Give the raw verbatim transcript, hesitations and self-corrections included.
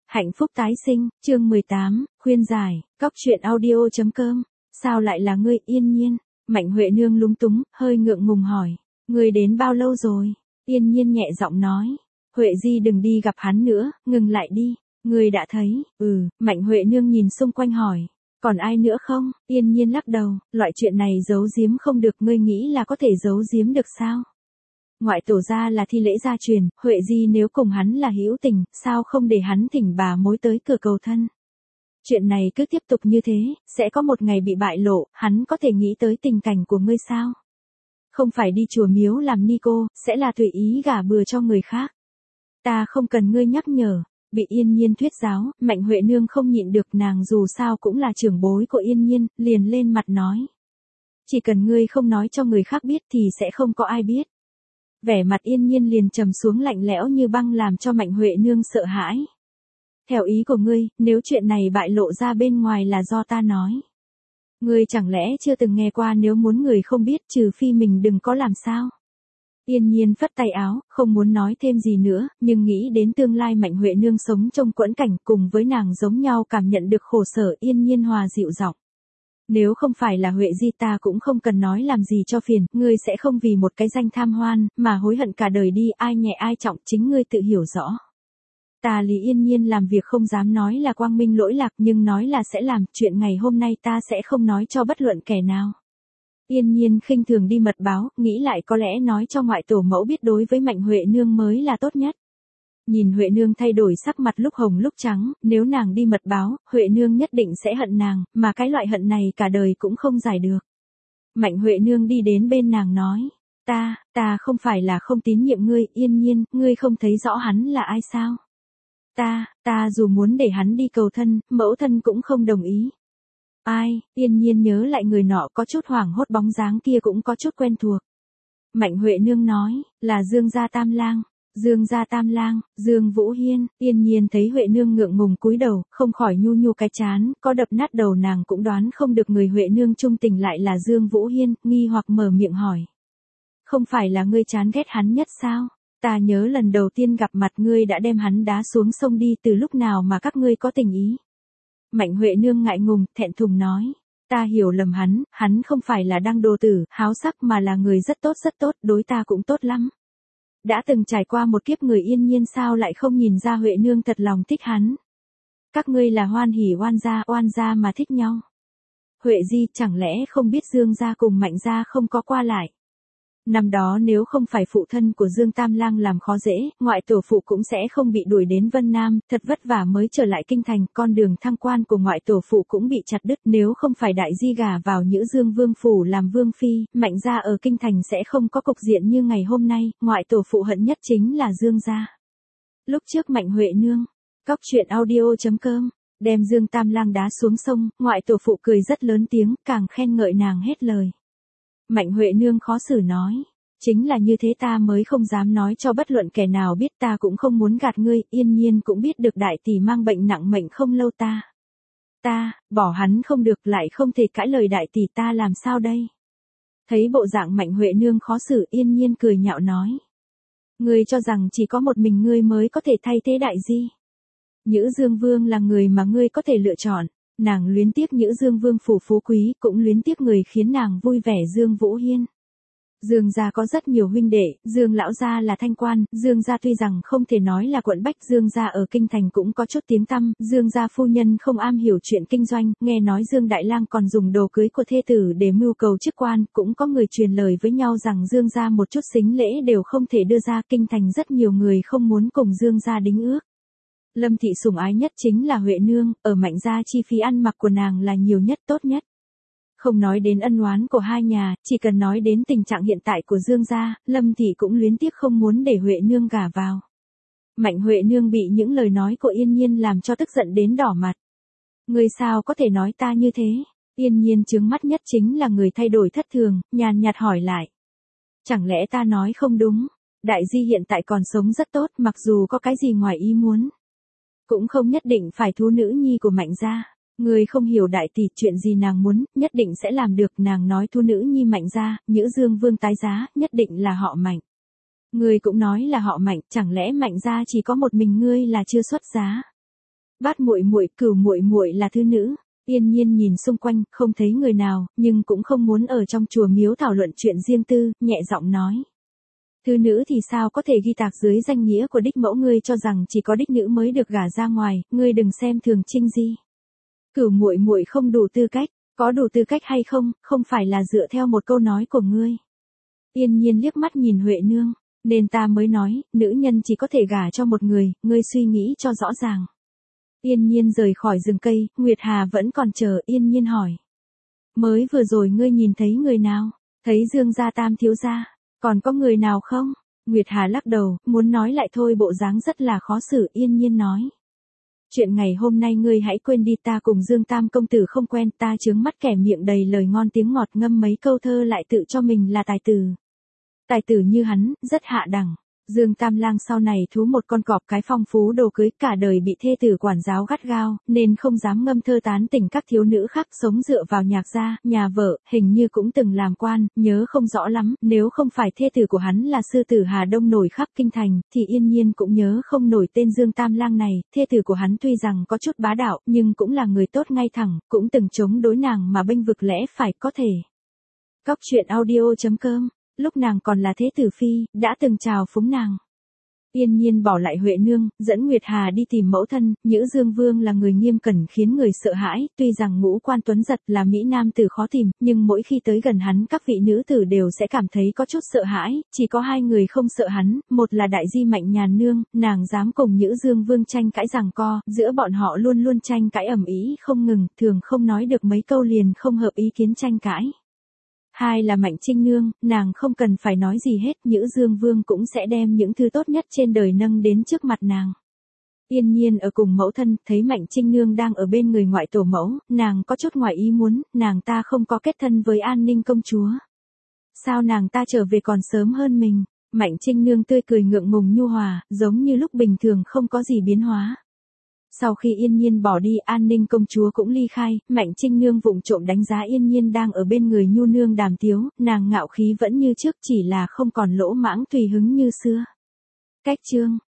Hạnh phúc tái sinh, chương mười tám, khuyên giải, cóc truyện audio chấm com. Sao lại là ngươi, Yên Nhiên? Mạnh Huệ Nương lúng túng, hơi ngượng ngùng hỏi. Ngươi đến bao lâu rồi? Yên Nhiên nhẹ giọng nói. Huệ Di đừng đi gặp hắn nữa, ngừng lại đi. Ngươi đã thấy, ừ, Mạnh Huệ Nương nhìn xung quanh hỏi. Còn ai nữa không? Yên Nhiên lắc đầu, loại chuyện này giấu giếm không được, ngươi nghĩ là có thể giấu giếm được sao? Ngoại tổ gia là thi lễ gia truyền, Huệ Di nếu cùng hắn là hữu tình, sao không để hắn thỉnh bà mối tới cửa cầu thân. Chuyện này cứ tiếp tục như thế, sẽ có một ngày bị bại lộ, hắn có thể nghĩ tới tình cảnh của ngươi sao? Không phải đi chùa miếu làm ni cô, sẽ là tùy ý gả bừa cho người khác. Ta không cần ngươi nhắc nhở. Bị Yên Nhiên thuyết giáo, Mạnh Huệ Nương không nhịn được, nàng dù sao cũng là trưởng bối của Yên Nhiên, liền lên mặt nói. Chỉ cần ngươi không nói cho người khác biết thì sẽ không có ai biết. Vẻ mặt Yên Nhiên liền trầm xuống lạnh lẽo như băng, làm cho Mạnh Huệ Nương sợ hãi. Theo ý của ngươi, nếu chuyện này bại lộ ra bên ngoài là do ta nói. Ngươi chẳng lẽ chưa từng nghe qua nếu muốn người không biết trừ phi mình đừng có làm sao? Yên Nhiên phất tay áo, không muốn nói thêm gì nữa, nhưng nghĩ đến tương lai Mạnh Huệ Nương sống trong quẫn cảnh cùng với nàng giống nhau cảm nhận được khổ sở, Yên Nhiên hòa dịu giọng. Nếu không phải là Huệ Di ta cũng không cần nói làm gì cho phiền, ngươi sẽ không vì một cái danh tham hoan, mà hối hận cả đời đi, ai nhẹ ai trọng chính ngươi tự hiểu rõ. Ta Lý Yên Nhiên làm việc không dám nói là quang minh lỗi lạc, nhưng nói là sẽ làm, chuyện ngày hôm nay ta sẽ không nói cho bất luận kẻ nào. Yên Nhiên khinh thường đi mật báo, nghĩ lại có lẽ nói cho ngoại tổ mẫu biết đối với Mạnh Huệ Nương mới là tốt nhất. Nhìn Huệ Nương thay đổi sắc mặt lúc hồng lúc trắng, nếu nàng đi mật báo, Huệ Nương nhất định sẽ hận nàng, mà cái loại hận này cả đời cũng không giải được. Mạnh Huệ Nương đi đến bên nàng nói, ta, ta không phải là không tín nhiệm ngươi, Yên Nhiên, ngươi không thấy rõ hắn là ai sao? Ta, ta dù muốn để hắn đi cầu thân, mẫu thân cũng không đồng ý. Ai? Yên Nhiên nhớ lại người nọ có chút hoảng hốt, bóng dáng kia cũng có chút quen thuộc. Mạnh Huệ Nương nói, là Dương gia Tam Lang. Dương gia Tam Lang, Dương Vũ Hiên. Yên Nhiên thấy Huệ Nương ngượng ngùng cúi đầu, không khỏi nhu nhu cái chán, có đập nát đầu nàng cũng đoán không được người Huệ Nương trung tình lại là Dương Vũ Hiên, nghi hoặc mở miệng hỏi. Không phải là ngươi chán ghét hắn nhất sao? Ta nhớ lần đầu tiên gặp mặt ngươi đã đem hắn đá xuống sông đi, từ lúc nào mà các ngươi có tình ý? Mạnh Huệ Nương ngại ngùng, thẹn thùng nói. Ta hiểu lầm hắn, hắn không phải là đăng đồ tử, háo sắc mà là người rất tốt rất tốt, đối ta cũng tốt lắm. Đã từng trải qua một kiếp người Yên Nhiên sao lại không nhìn ra Huệ Nương thật lòng thích hắn. Các ngươi là hoan hỉ oan gia, oan gia mà thích nhau. Huệ Di chẳng lẽ không biết Dương gia cùng Mạnh gia không có qua lại. Năm đó nếu không phải phụ thân của Dương Tam Lang làm khó dễ, ngoại tổ phụ cũng sẽ không bị đuổi đến Vân Nam, thật vất vả mới trở lại kinh thành, con đường thăng quan của ngoại tổ phụ cũng bị chặt đứt, nếu không phải đại di gả vào Nhữ Dương Vương phủ làm vương phi, Mạnh gia ở kinh thành sẽ không có cục diện như ngày hôm nay, ngoại tổ phụ hận nhất chính là Dương gia. Lúc trước Mạnh Huệ Nương, cóc truyện audio chấm com, đem Dương Tam Lang đá xuống sông, ngoại tổ phụ cười rất lớn tiếng, càng khen ngợi nàng hết lời. Mạnh Huệ Nương khó xử nói, chính là như thế ta mới không dám nói cho bất luận kẻ nào biết, ta cũng không muốn gạt ngươi, Yên Nhiên cũng biết được đại tỷ mang bệnh nặng mệnh không lâu ta. Ta, bỏ hắn không được, lại không thể cãi lời đại tỷ, ta làm sao đây? Thấy bộ dạng Mạnh Huệ Nương khó xử, Yên Nhiên cười nhạo nói. Ngươi cho rằng chỉ có một mình ngươi mới có thể thay thế đại di. Nhữ Dương Vương là người mà ngươi có thể lựa chọn. Nàng luyến tiếc Nhữ Dương Vương phủ phú quý, cũng luyến tiếc người khiến nàng vui vẻ Dương Vũ Hiên. Dương gia có rất nhiều huynh đệ, Dương lão gia là thanh quan, Dương gia tuy rằng không thể nói là quận bách, Dương gia ở kinh thành cũng có chút tiếng tăm, Dương gia phu nhân không am hiểu chuyện kinh doanh, nghe nói Dương Đại Lang còn dùng đồ cưới của thê tử để mưu cầu chức quan, cũng có người truyền lời với nhau rằng Dương gia một chút sính lễ đều không thể đưa ra, kinh thành rất nhiều người không muốn cùng Dương gia đính ước. Lâm thị sủng ái nhất chính là Huệ Nương, ở Mạnh gia chi phí ăn mặc của nàng là nhiều nhất tốt nhất. Không nói đến ân oán của hai nhà, chỉ cần nói đến tình trạng hiện tại của Dương gia, Lâm thị cũng luyến tiếc không muốn để Huệ Nương gả vào. Mạnh Huệ Nương bị những lời nói của Yên Nhiên làm cho tức giận đến đỏ mặt. Người sao có thể nói ta như thế? Yên Nhiên trướng mắt nhất chính là người thay đổi thất thường, nhàn nhạt hỏi lại. Chẳng lẽ ta nói không đúng? Đại di hiện tại còn sống rất tốt, mặc dù có cái gì ngoài ý muốn. Cũng không nhất định phải thu nữ nhi của Mạnh gia. Người không hiểu đại tỷ, chuyện gì nàng muốn, nhất định sẽ làm được, nàng nói thu nữ nhi Mạnh gia, Nhữ Dương Vương tái giá, nhất định là họ Mạnh. Người cũng nói là họ Mạnh, chẳng lẽ Mạnh gia chỉ có một mình ngươi là chưa xuất giá? Bát muội muội, Cửu muội muội là thứ nữ. Yên Nhiên nhìn xung quanh, không thấy người nào, nhưng cũng không muốn ở trong chùa miếu thảo luận chuyện riêng tư, nhẹ giọng nói. Thứ nữ thì sao có thể ghi tạc dưới danh nghĩa của đích mẫu, ngươi cho rằng chỉ có đích nữ mới được gả ra ngoài, ngươi đừng xem thường Trinh Di. Cửu muội muội không đủ tư cách, có đủ tư cách hay không, không phải là dựa theo một câu nói của ngươi. Yên Nhiên liếc mắt nhìn Huệ Nương, nên ta mới nói, nữ nhân chỉ có thể gả cho một người, ngươi suy nghĩ cho rõ ràng. Yên Nhiên rời khỏi rừng cây, Nguyệt Hà vẫn còn chờ. Yên Nhiên hỏi. Mới vừa rồi ngươi nhìn thấy người nào? Thấy Dương gia Tam thiếu gia. Còn có người nào không? Nguyệt Hà lắc đầu, muốn nói lại thôi, bộ dáng rất là khó xử. Yên Nhiên nói. Chuyện ngày hôm nay ngươi hãy quên đi, ta cùng Dương Tam công tử không quen, ta chướng mắt kẻ miệng đầy lời ngon tiếng ngọt, ngâm mấy câu thơ lại tự cho mình là tài tử. Tài tử như hắn, rất hạ đẳng. Dương Tam Lang sau này thú một con cọp cái phong phú đồ cưới, cả đời bị thê tử quản giáo gắt gao, nên không dám ngâm thơ tán tỉnh các thiếu nữ khác, sống dựa vào nhạc gia, nhà vợ, hình như cũng từng làm quan, nhớ không rõ lắm, nếu không phải thê tử của hắn là sư tử Hà Đông nổi khắp kinh thành, thì Yên Nhiên cũng nhớ không nổi tên Dương Tam Lang này. Thê tử của hắn tuy rằng có chút bá đạo, nhưng cũng là người tốt ngay thẳng, cũng từng chống đối nàng mà bênh vực lẽ phải, có thể. Cóc truyện audio chấm com. Lúc nàng còn là thế tử phi, đã từng chào phúng nàng. Yên Nhiên bỏ lại Huệ Nương, dẫn Nguyệt Hà đi tìm mẫu thân. Nhữ Dương Vương là người nghiêm cẩn khiến người sợ hãi, tuy rằng ngũ quan tuấn giật là mỹ nam tử khó tìm, nhưng mỗi khi tới gần hắn các vị nữ tử đều sẽ cảm thấy có chút sợ hãi. Chỉ có hai người không sợ hắn, một là Đại Di Mạnh Nhàn Nương, nàng dám cùng Nhữ Dương Vương tranh cãi giằng co, giữa bọn họ luôn luôn tranh cãi ầm ĩ không ngừng, thường không nói được mấy câu liền không hợp ý kiến tranh cãi. Hai là Mạnh Trinh Nương, nàng không cần phải nói gì hết, Nhữ Dương Vương cũng sẽ đem những thứ tốt nhất trên đời nâng đến trước mặt nàng. Yên Nhiên ở cùng mẫu thân, thấy Mạnh Trinh Nương đang ở bên người ngoại tổ mẫu, nàng có chút ngoài ý muốn, nàng ta không có kết thân với An Ninh công chúa. Sao nàng ta trở về còn sớm hơn mình? Mạnh Trinh Nương tươi cười ngượng ngùng nhu hòa, giống như lúc bình thường không có gì biến hóa. Sau khi Yên Nhiên bỏ đi, An Ninh công chúa cũng ly khai, Mạnh Trinh Nương vụng trộm đánh giá Yên Nhiên đang ở bên người nhu nương Đàm Tiếu, nàng ngạo khí vẫn như trước, chỉ là không còn lỗ mãng tùy hứng như xưa. Cách chương